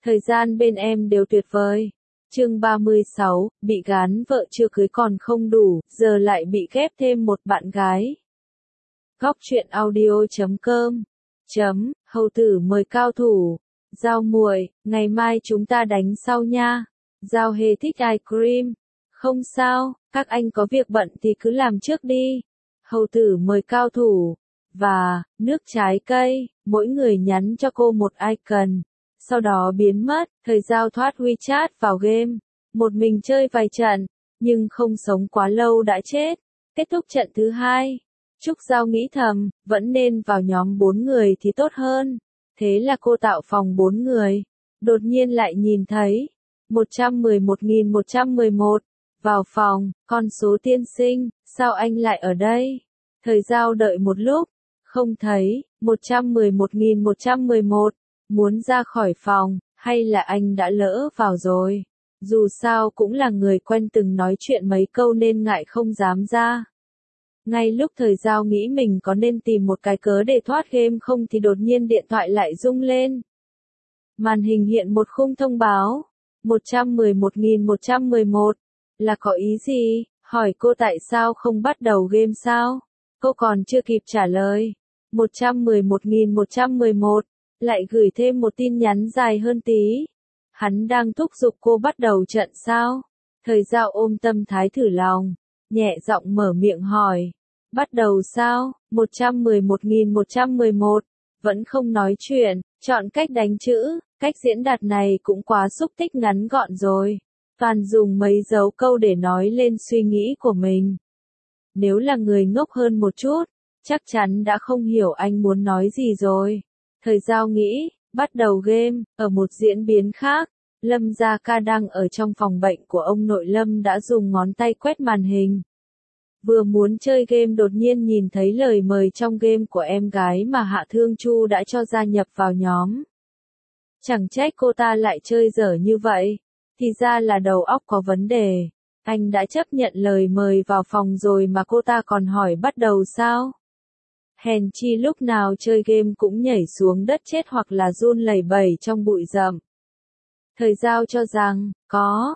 Thời gian bên em đều tuyệt vời. Chương 36, bị gán vợ chưa cưới còn không đủ, giờ lại bị ghép thêm một bạn gái. Góc truyện audio.com Hầu tử mời cao thủ. Giao muội, ngày mai chúng ta đánh sau nha. Giao Hề thích ice cream. Không sao, các anh có việc bận thì cứ làm trước đi. Hầu tử mời cao thủ. Và, nước trái cây, mỗi người nhắn cho cô một icon. Sau đó biến mất, thời Giao thoát WeChat vào game. Một mình chơi vài trận, nhưng không sống quá lâu đã chết. Kết thúc trận thứ 2. Trúc Giao nghĩ thầm, vẫn nên vào nhóm 4 người thì tốt hơn. Thế là cô tạo phòng 4 người. Đột nhiên lại nhìn thấy 111.111. Vào phòng, con số tiên sinh, sao anh lại ở đây? Thời Giao đợi một lúc, không thấy, 111.111. Muốn ra khỏi phòng, hay là anh đã lỡ vào rồi? Dù sao cũng là người quen từng nói chuyện mấy câu nên ngại không dám ra. Ngay lúc thời Giao nghĩ mình có nên tìm một cái cớ để thoát game không thì đột nhiên điện thoại lại rung lên. Màn hình hiện một khung thông báo. 111.111. Là có ý gì? Hỏi cô tại sao không bắt đầu game sao? Cô còn chưa kịp trả lời. 111.111. Lại gửi thêm một tin nhắn dài hơn tí. Hắn đang thúc giục cô bắt đầu trận sao? Thời Giao ôm tâm thái thử lòng, nhẹ giọng mở miệng hỏi. Bắt đầu sao? 111.111. Vẫn không nói chuyện, chọn cách đánh chữ, cách diễn đạt này cũng quá xúc tích ngắn gọn rồi. Toàn dùng mấy dấu câu để nói lên suy nghĩ của mình. Nếu là người ngốc hơn một chút, chắc chắn đã không hiểu anh muốn nói gì rồi. Thời Giao nghĩ, bắt đầu game. Ở một diễn biến khác, Lâm Gia Ca đang ở trong phòng bệnh của ông nội Lâm đã dùng ngón tay quét màn hình. Vừa muốn chơi game đột nhiên nhìn thấy lời mời trong game của em gái mà Hạ Thương Chu đã cho gia nhập vào nhóm. Chẳng trách cô ta lại chơi dở như vậy, thì ra là đầu óc có vấn đề. Anh đã chấp nhận lời mời vào phòng rồi mà cô ta còn hỏi bắt đầu sao? Hèn chi lúc nào chơi game cũng nhảy xuống đất chết hoặc là run lẩy bẩy trong bụi rậm. Thời Giao cho rằng, có,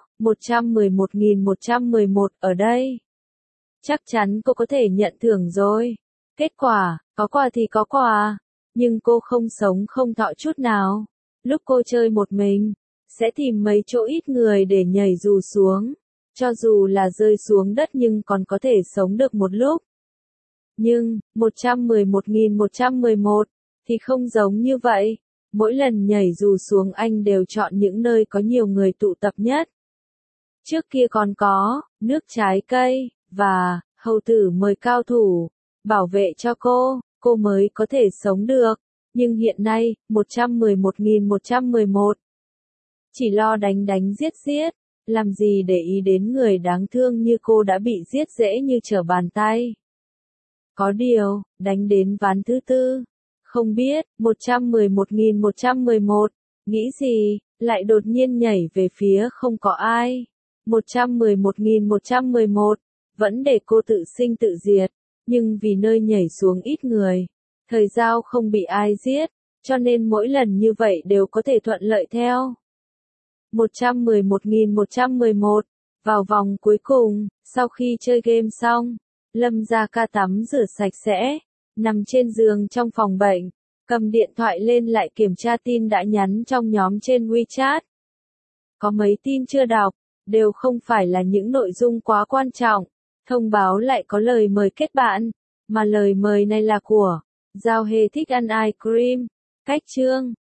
111.111 ở đây. Chắc chắn cô có thể nhận thưởng rồi. Kết quả, có quà thì có quà. Nhưng cô không sống không thọ chút nào. Lúc cô chơi một mình, sẽ tìm mấy chỗ ít người để nhảy dù xuống. Cho dù là rơi xuống đất nhưng còn có thể sống được một lúc. Nhưng, 111.111, thì không giống như vậy. Mỗi lần nhảy dù xuống anh đều chọn những nơi có nhiều người tụ tập nhất. Trước kia còn có, nước trái cây, và, hầu tử mời cao thủ, bảo vệ cho cô mới có thể sống được. Nhưng hiện nay, 111.111. Chỉ lo đánh giết, làm gì để ý đến người đáng thương như cô đã bị giết dễ như trở bàn tay. Có điều, đánh đến ván thứ 4. Không biết, 111.111, nghĩ gì, lại đột nhiên nhảy về phía không có ai. 111.111, vẫn để cô tự sinh tự diệt, nhưng vì nơi nhảy xuống ít người, thời Giao không bị ai giết, cho nên mỗi lần như vậy đều có thể thuận lợi theo. 111.111, vào vòng cuối cùng, sau khi chơi game xong, Lâm Gia Ca tắm rửa sạch sẽ, nằm trên giường trong phòng bệnh, cầm điện thoại lên lại kiểm tra tin đã nhắn trong nhóm trên WeChat. Có mấy tin chưa đọc, đều không phải là những nội dung quá quan trọng, thông báo lại có lời mời kết bạn, mà lời mời này là của Giao Hề thích ăn ice cream. Cách chương